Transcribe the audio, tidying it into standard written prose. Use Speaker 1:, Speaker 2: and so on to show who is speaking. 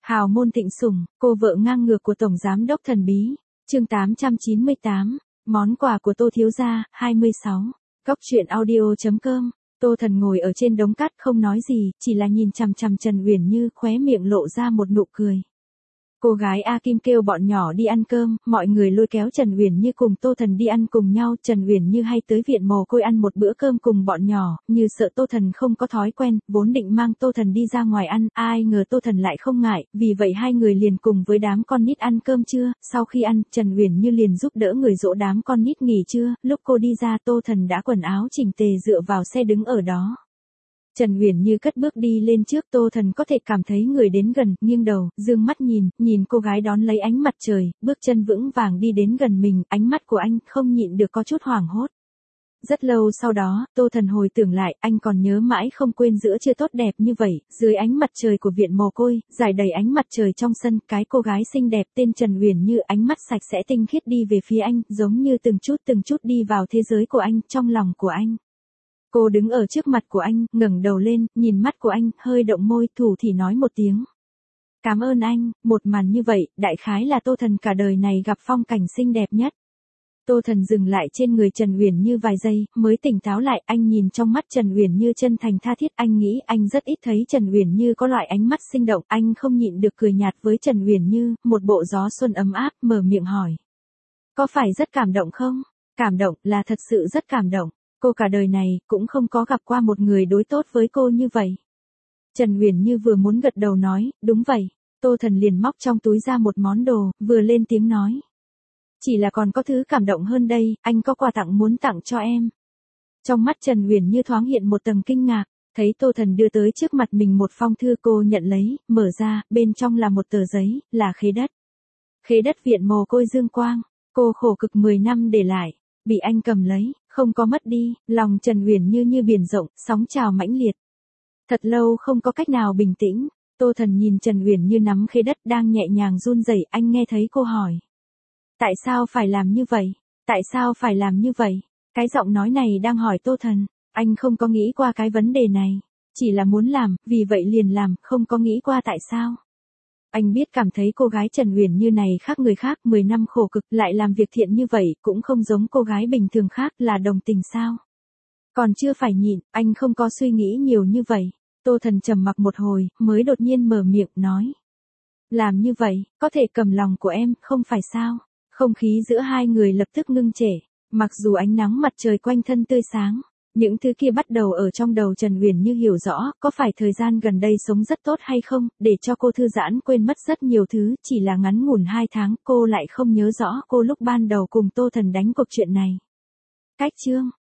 Speaker 1: Hào môn thịnh sủng, cô vợ ngang ngược của Tổng Giám đốc thần bí. Chương 898, món quà của Tô thiếu gia, 26. Góc truyện audio.com. Tô Thần ngồi ở trên đống cát không nói gì, chỉ là nhìn chằm chằm Trần Uyển Như, khóe miệng lộ ra một nụ cười. Cô gái A Kim kêu bọn nhỏ đi ăn cơm, mọi người lôi kéo Trần Uyển Như cùng Tô Thần đi ăn cùng nhau. Trần Uyển Như hay tới viện mồ côi ăn một bữa cơm cùng bọn nhỏ, như sợ Tô Thần không có thói quen, vốn định mang Tô Thần đi ra ngoài ăn, ai ngờ Tô Thần lại không ngại, vì vậy hai người liền cùng với đám con nít ăn cơm trưa. Sau khi ăn, Trần Uyển Như liền giúp đỡ người dỗ đám con nít nghỉ trưa, lúc cô đi ra Tô Thần đã quần áo chỉnh tề dựa vào xe đứng ở đó. Trần Uyển Như cất bước đi lên trước, Tô Thần có thể cảm thấy người đến gần, nghiêng đầu, dương mắt nhìn cô gái đón lấy ánh mặt trời, bước chân vững vàng đi đến gần mình, ánh mắt của anh không nhịn được có chút hoảng hốt. Rất lâu sau đó, Tô Thần hồi tưởng lại, anh còn nhớ mãi không quên giữa trưa tốt đẹp như vậy, dưới ánh mặt trời của viện mồ côi, rải đầy ánh mặt trời trong sân, cái cô gái xinh đẹp tên Trần Uyển Như ánh mắt sạch sẽ tinh khiết đi về phía anh, giống như từng chút đi vào thế giới của anh, trong lòng của anh. Cô đứng ở trước mặt của anh, ngẩng đầu lên, nhìn mắt của anh, hơi động môi, thủ thỉ nói một tiếng. Cảm ơn anh. Một màn như vậy, đại khái là Tô Thần cả đời này gặp phong cảnh xinh đẹp nhất. Tô Thần dừng lại trên người Trần Uyển Như vài giây, mới tỉnh táo lại, anh nhìn trong mắt Trần Uyển Như chân thành tha thiết, anh nghĩ anh rất ít thấy Trần Uyển Như có loại ánh mắt sinh động, anh không nhịn được cười nhạt với Trần Uyển Như, một bộ gió xuân ấm áp, mở miệng hỏi. Có phải rất cảm động không? Cảm động, là thật sự rất cảm động. Cô cả đời này, cũng không có gặp qua một người đối tốt với cô như vậy. Trần Uyển Như vừa muốn gật đầu nói, đúng vậy. Tô Thần liền móc trong túi ra một món đồ, vừa lên tiếng nói. Chỉ là còn có thứ cảm động hơn đây, anh có quà tặng muốn tặng cho em. Trong mắt Trần Uyển Như thoáng hiện một tầng kinh ngạc, thấy Tô Thần đưa tới trước mặt mình một phong thư, cô nhận lấy, mở ra, bên trong là một tờ giấy, là khế đất. Khế đất viện mồ côi Dương Quang, cô khổ cực 10 năm để lại, bị anh cầm lấy, không có mất đi, lòng Trần Uyển Như như biển rộng, sóng trào mãnh liệt. Thật lâu không có cách nào bình tĩnh, Tô Thần nhìn Trần Uyển Như nắm khế đất đang nhẹ nhàng run rẩy, anh nghe thấy cô hỏi. Tại sao phải làm như vậy? Tại sao phải làm như vậy? Cái giọng nói này đang hỏi Tô Thần, anh không có nghĩ qua cái vấn đề này, chỉ là muốn làm, vì vậy liền làm, không có nghĩ qua tại sao. Anh biết cảm thấy cô gái Trần Uyển Như này khác người khác, 10 năm khổ cực lại làm việc thiện như vậy, cũng không giống cô gái bình thường khác, là đồng tình sao? Còn chưa phải nhịn, anh không có suy nghĩ nhiều như vậy. Tô Thần trầm mặc một hồi, mới đột nhiên mở miệng, nói. Làm như vậy, có thể cầm lòng của em, không phải sao? Không khí giữa hai người lập tức ngưng trệ, mặc dù ánh nắng mặt trời quanh thân tươi sáng. Những thứ kia bắt đầu ở trong đầu Trần Uyển Như hiểu rõ, có phải thời gian gần đây sống rất tốt hay không, để cho cô thư giãn quên mất rất nhiều thứ, chỉ là ngắn ngủn 2 tháng, cô lại không nhớ rõ cô lúc ban đầu cùng Tô Thần đánh cuộc chuyện này. Cách chương.